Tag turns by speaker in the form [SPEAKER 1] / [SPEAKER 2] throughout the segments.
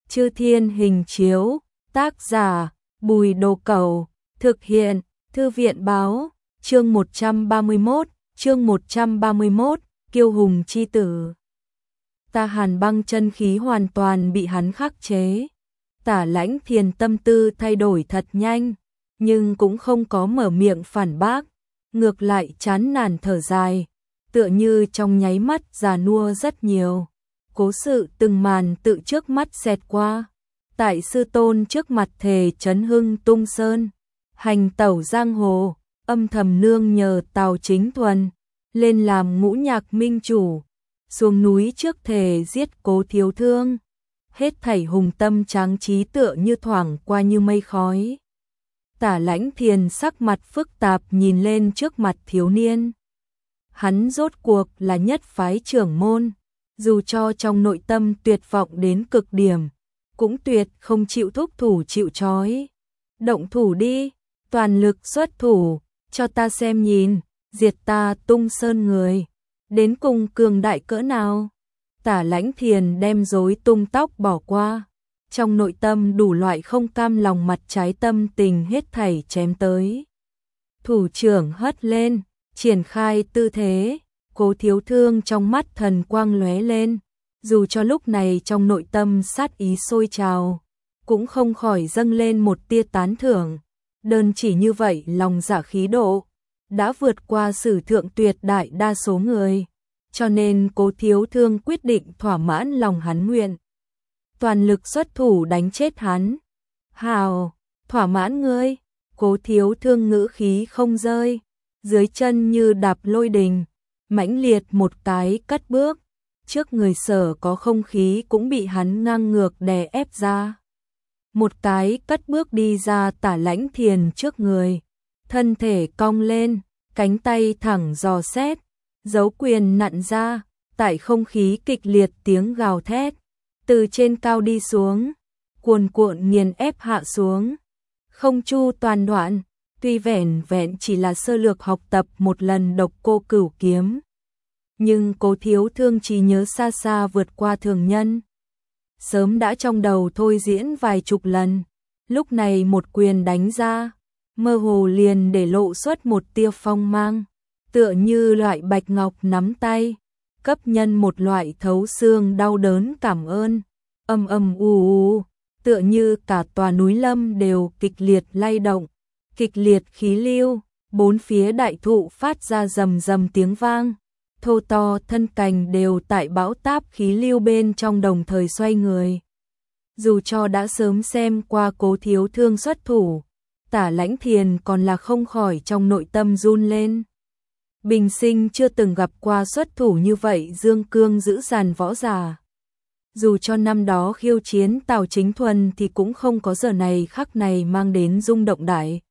[SPEAKER 1] Chư Thiên Hình Chiếu, tác giả Bùi Đồ Cẩu, thực hiện Thư viện Báo, chương 131, Kiêu Hùng Chi Tử. Ta Hàn Băng chân khí hoàn toàn bị hắn khắc chế. Tả Lãnh Thiền tâm tư thay đổi thật nhanh, nhưng cũng không có mở miệng phản bác, ngược lại chán nản thở dài, tựa như trong nháy mắt già nua rất nhiều. Cố sự từng màn tự trước mắt xẹt qua. Tại sư tôn trước mặt thề chấn hưng tung sơn, hành tẩu giang hồ, âm thầm nương nhờ Tào Chính Thuần, lên làm ngũ nhạc minh chủ, xuống núi trước thề giết Cố Thiếu Thương. Hết thảy hùng tâm tráng trí tựa như thoảng qua như mây khói. Tả Lãnh Thiền sắc mặt phức tạp nhìn lên trước mặt thiếu niên. Hắn rốt cuộc là nhất phái trưởng môn, dù cho trong nội tâm tuyệt vọng đến cực điểm, cũng tuyệt không chịu thúc thủ chịu trói. Động thủ đi, toàn lực xuất thủ, cho ta xem nhìn, diệt ta Tung Sơn người, đến cùng cường đại cỡ nào. Tả Lãnh Thiền đem rối tung tóc bỏ qua, trong nội tâm đủ loại không cam lòng mặt trái tâm tình hết thảy chém tới. Thủ trưởng hất lên, triển khai tư thế, Cố Thiếu Thương trong mắt thần quang lóe lên, dù cho lúc này trong nội tâm sát ý sôi trào, cũng không khỏi dâng lên một tia tán thưởng. Đơn chỉ như vậy lòng dạ khí độ đã vượt qua sử thượng tuyệt đại đa số người, cho nên Cố Thiếu Thương quyết định thỏa mãn lòng hắn nguyện, toàn lực xuất thủ đánh chết hắn. Hào, thỏa mãn ngươi. Cố Thiếu Thương ngữ khí không rơi, dưới chân như đạp lôi đình, mãnh liệt một cái cất bước, trước người sở có không khí cũng bị hắn ngang ngược đè ép ra. Một cái cất bước đi ra Tả Lãnh Thiền trước người, thân thể cong lên, cánh tay thẳng dò xét, giấu quyền nặn ra, tại không khí kịch liệt tiếng gào thét, từ trên cao đi xuống, cuồn cuộn nghiền ép hạ xuống. Không chu toàn đoạn, tuy vẻn vẹn chỉ là sơ lược học tập một lần Độc Cô Cửu kiếm, nhưng Cố Thiếu Thương trí nhớ xa xa vượt qua thường nhân. Sớm đã trong đầu thôi diễn vài chục lần, lúc này một quyền đánh ra, mơ hồ liền để lộ xuất một tia phong mang, tựa như loại bạch ngọc nắm tay, cấp nhân một loại thấu xương đau đớn cảm ơn. Âm âm u, tựa như cả tòa núi lâm đều kịch liệt lay động, kịch liệt khí lưu, bốn phía đại thụ phát ra rầm rầm tiếng vang, thô to thân cành đều tại bão táp khí lưu bên trong đồng thời xoay người. Dù cho đã sớm xem qua Cố Thiếu Thương xuất thủ, Tả Lãnh Thiền còn là không khỏi trong nội tâm run lên. Bình sinh chưa từng gặp qua xuất thủ như vậy dương cương dữ dằn võ giả. Dù cho năm đó khiêu chiến Tào Chính Thuần thì cũng không có giờ này khắc này mang đến rung động đại.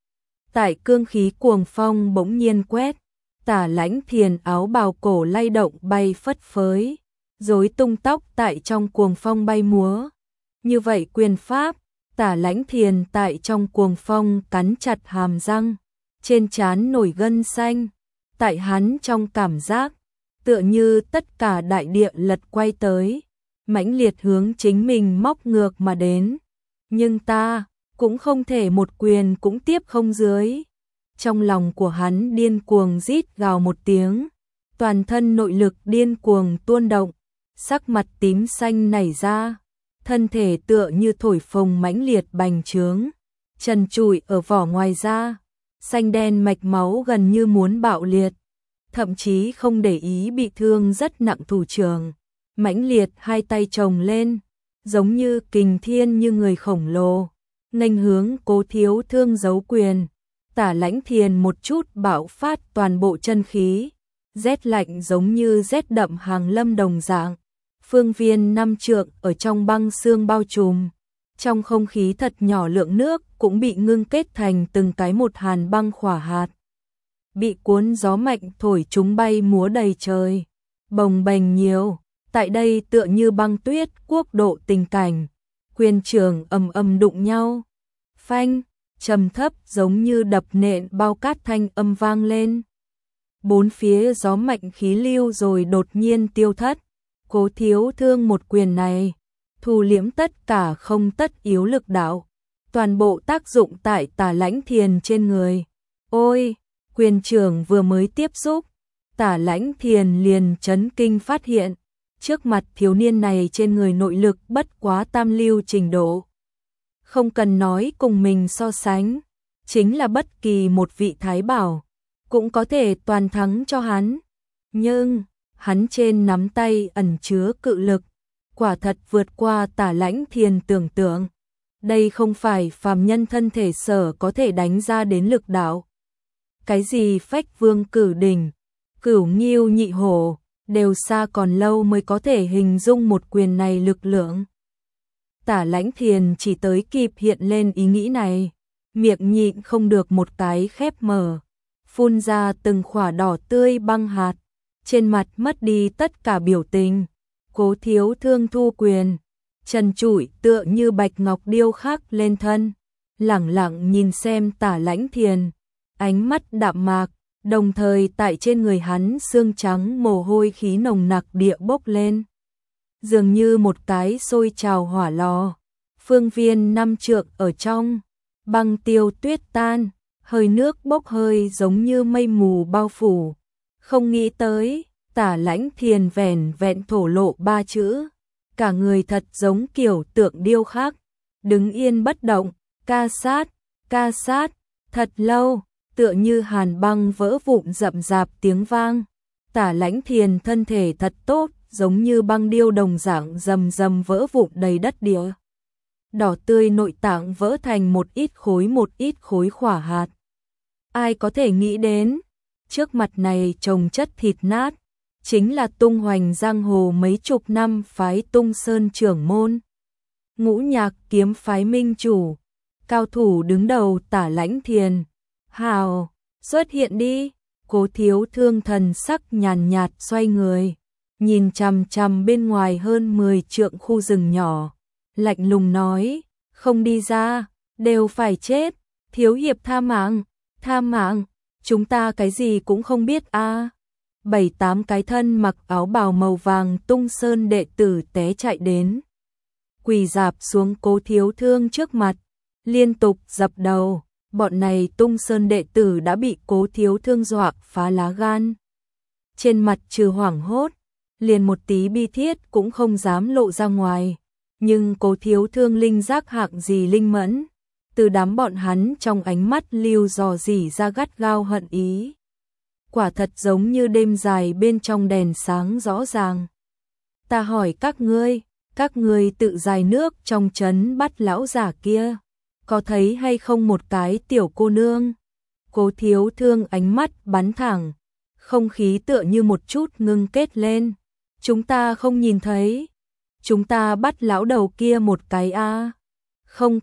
[SPEAKER 1] Tại cương khí cuồng phong bỗng nhiên quét, Tả Lãnh Thiền áo bào cổ lay động bay phất phới, rối tung tóc tại trong cuồng phong bay múa. Như vậy quyền pháp, Tả Lãnh Thiền tại trong cuồng phong cắn chặt hàm răng, trên trán nổi gân xanh, tại hắn trong cảm giác, tựa như tất cả đại địa lật quay tới, mãnh liệt hướng chính mình móc ngược mà đến. Nhưng ta cũng không thể một quyền cũng tiếp không dưới. Trong lòng của hắn điên cuồng rít gào một tiếng, toàn thân nội lực điên cuồng tuôn động, sắc mặt tím xanh nảy ra, thân thể tựa như thổi phồng mãnh liệt bành trướng, trần trụi ở vỏ ngoài da, xanh đen mạch máu gần như muốn bạo liệt, thậm chí không để ý bị thương rất nặng thủ trưởng, mãnh liệt hai tay chồng lên, giống như kình thiên như người khổng lồ, nghênh hướng Cố Thiếu Thương giấu quyền. Tả Lãnh Thiền một chút bạo phát toàn bộ chân khí, rét lạnh giống như rét đậm hàng lâm đồng dạng, phương viên 5 trượng ở trong băng xương bao trùm, trong không khí thật nhỏ lượng nước cũng bị ngưng kết thành từng cái một hàn băng khỏa hạt, bị cuốn gió mạnh thổi chúng bay múa đầy trời, bồng bềnh nhiều, tại đây tựa như băng tuyết quốc độ tình cảnh, quyền trường ầm ầm đụng nhau, phanh, trầm thấp giống như đập nện bao cát thanh âm vang lên. Bốn phía gió mạnh khí lưu rồi đột nhiên tiêu thất. Cố Thiếu Thương một quyền này, thu liễm tất cả không tất yếu lực đạo, toàn bộ tác dụng tại Tả Lãnh Thiền trên người. Ôi, quyền trưởng vừa mới tiếp xúc, Tả Lãnh Thiền liền chấn kinh phát hiện, trước mặt thiếu niên này trên người nội lực bất quá tam lưu trình độ. Không cần nói cùng mình so sánh, chính là bất kỳ một vị thái bảo, cũng có thể toàn thắng cho hắn. Nhưng, hắn trên nắm tay ẩn chứa cự lực, quả thật vượt qua Tả Lãnh Thiền tưởng tượng. Đây không phải phàm nhân thân thể sở có thể đánh ra đến lực đạo. Cái gì Phách Vương Cửu Đỉnh, Cửu Nghiêu Nhị Hổ, đều xa còn lâu mới có thể hình dung một quyền này lực lượng. Tả Lãnh Thiền chỉ tới kịp hiện lên ý nghĩ này, miệng nhịn không được một cái khép mở, phun ra từng khỏa đỏ tươi băng hạt, trên mặt mất đi tất cả biểu tình. Cố Thiếu Thương thu quyền, trần trụi tựa như bạch ngọc điêu khắc lên thân, lẳng lặng nhìn xem Tả Lãnh Thiền, ánh mắt đạm mạc, đồng thời tại trên người hắn xương trắng mồ hôi khí nồng nặc địa bốc lên, dường như một cái sôi trào hỏa lò, phương viên 5 trượng ở trong, băng tiêu tuyết tan, hơi nước bốc hơi giống như mây mù bao phủ. Không nghĩ tới, Tả Lãnh Thiền vẻn vẹn thổ lộ 3 chữ, cả người thật giống kiểu tượng điêu khắc, đứng yên bất động, ca sát, thật lâu, tựa như hàn băng vỡ vụn rậm rạp tiếng vang. Tả Lãnh Thiền thân thể thật tốt, giống như băng điêu đồng dạng rầm rầm vỡ vụn đầy đất địa. Đỏ tươi nội tạng vỡ thành một ít khối khỏa hạt. Ai có thể nghĩ đến, trước mặt này trồng chất thịt nát, chính là tung hoành giang hồ mấy chục năm phái Tung Sơn trưởng môn. Ngũ Nhạc kiếm phái minh chủ, cao thủ đứng đầu Tả Lãnh Thiền. Hào, xuất hiện đi. Cố Thiếu Thương thần sắc nhàn nhạt xoay người, nhìn chằm chằm bên ngoài hơn 10 trượng khu rừng nhỏ, lạnh lùng nói, không đi ra, đều phải chết. Thiếu hiệp tha mạng, chúng ta cái gì cũng không biết a. 7-8 cái thân mặc áo bào màu vàng Tung Sơn đệ tử té chạy đến, quỳ rạp xuống Cố Thiếu Thương trước mặt, liên tục dập đầu. Bọn này Tung Sơn đệ tử đã bị Cố Thiếu Thương dọa phá lá gan, trên mặt trừ hoảng hốt, liền một tí bi thiết cũng không dám lộ ra ngoài. Nhưng Cố Thiếu Thương linh giác hạng gì linh mẫn, từ đám bọn hắn trong ánh mắt lưu dò dỉ ra gắt gao hận ý. Quả thật giống như đêm dài bên trong đèn sáng rõ ràng. Ta hỏi các ngươi tự dài nước trong trấn bắt lão giả kia, có thấy hay không một cái tiểu cô nương? Cố Thiếu Thương ánh mắt bắn thẳng, không khí tựa như một chút ngưng kết lên. Chúng ta không nhìn thấy, chúng ta bắt lão đầu kia một cái a. Không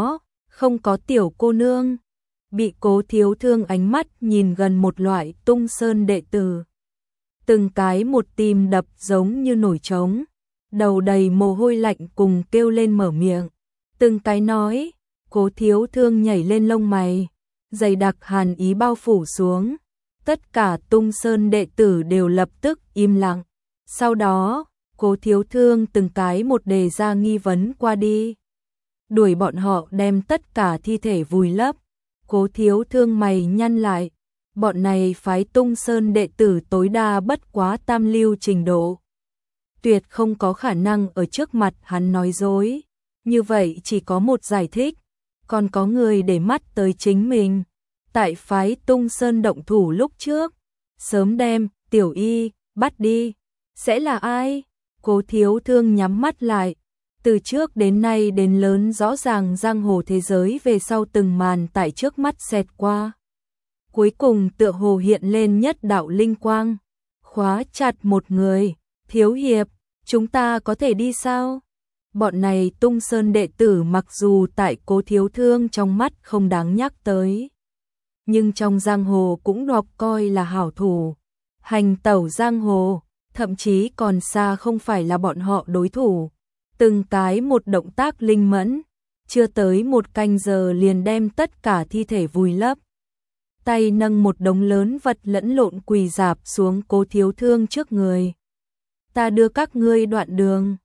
[SPEAKER 1] có tiểu cô nương. Bị Cố Thiếu Thương ánh mắt nhìn gần một loại Tung Sơn đệ tử, từng cái một tim đập giống như nổi trống, đầu đầy mồ hôi lạnh cùng kêu lên mở miệng, từng cái nói. Cố Thiếu Thương nhảy lên lông mày, dày đặc hàn ý bao phủ xuống, tất cả Tung Sơn đệ tử đều lập tức im lặng. Sau đó, Cố Thiếu Thương từng cái một đề ra nghi vấn qua đi, đuổi bọn họ đem tất cả thi thể vùi lấp. Cố Thiếu Thương mày nhăn lại, bọn này phái Tung Sơn đệ tử tối đa bất quá tam lưu trình độ, tuyệt không có khả năng ở trước mặt hắn nói dối. Như vậy chỉ có một giải thích, còn có người để mắt tới chính mình. Tại phái Tung Sơn động thủ lúc trước, sớm đem Tiểu Y bắt đi, sẽ là ai? Cố Thiếu Thương nhắm mắt lại, từ trước đến nay đến lớn rõ ràng giang hồ thế giới về sau từng màn tại trước mắt xẹt qua. Cuối cùng tựa hồ hiện lên nhất đạo linh quang, khóa chặt một người. Thiếu hiệp, chúng ta có thể đi sao? Bọn này Tung Sơn đệ tử mặc dù tại Cố Thiếu Thương trong mắt không đáng nhắc tới, nhưng trong giang hồ cũng được coi là hảo thủ, hành tẩu giang hồ, thậm chí còn xa không phải là bọn họ đối thủ. Từng cái một động tác linh mẫn, chưa tới một canh giờ liền đem tất cả thi thể vùi lấp. Tay nâng một đống lớn vật lẫn lộn quỳ rạp xuống Cố Thiếu Thương trước người. Ta đưa các ngươi đoạn đường.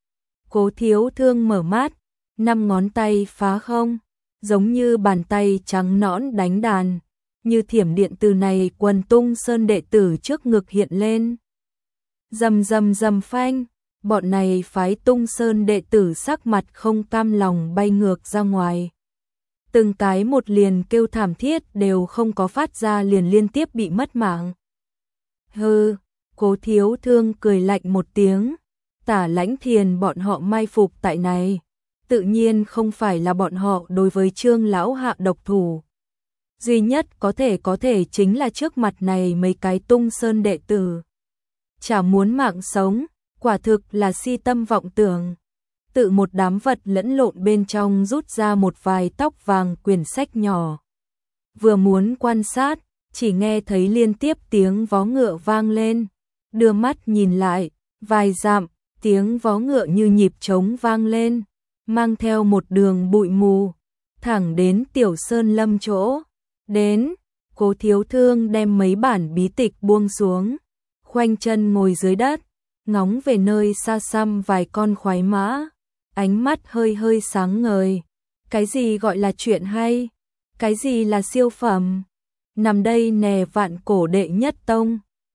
[SPEAKER 1] Cố Thiếu Thương mở mắt, 5 ngón tay phá không, giống như bàn tay trắng nõn đánh đàn, như thiểm điện từ này quần Tung Sơn đệ tử trước ngực hiện lên. Rầm rầm rầm phanh, bọn này phái Tung Sơn đệ tử sắc mặt không cam lòng bay ngược ra ngoài. Từng cái một liền kêu thảm thiết đều không có phát ra liền liên tiếp bị mất mạng. Hừ, Cố Thiếu Thương cười lạnh một tiếng, Tả Lãnh Thiền bọn họ mai phục tại này, tự nhiên không phải là bọn họ đối với Trương lão hạ độc thủ. Duy nhất có thể chính là trước mặt này mấy cái Tung Sơn đệ tử. Chả muốn mạng sống, quả thực là si tâm vọng tưởng. Tự một đám vật lẫn lộn bên trong rút ra một vài tóc vàng quyển sách nhỏ. Vừa muốn quan sát, chỉ nghe thấy liên tiếp tiếng vó ngựa vang lên. Đưa mắt nhìn lại, vài dặm, tiếng vó ngựa như nhịp trống vang lên, mang theo một đường bụi mù, thẳng đến Tiểu Sơn Lâm chỗ. Đến, Cố Thiếu Thương đem mấy bản bí tịch buông xuống, khoanh chân ngồi dưới đất, ngóng về nơi xa xăm vài con khoái mã, ánh mắt hơi hơi sáng ngời. Cái gì gọi là chuyện hay? Cái gì là siêu phẩm? Nằm đây nè vạn cổ đệ nhất tông.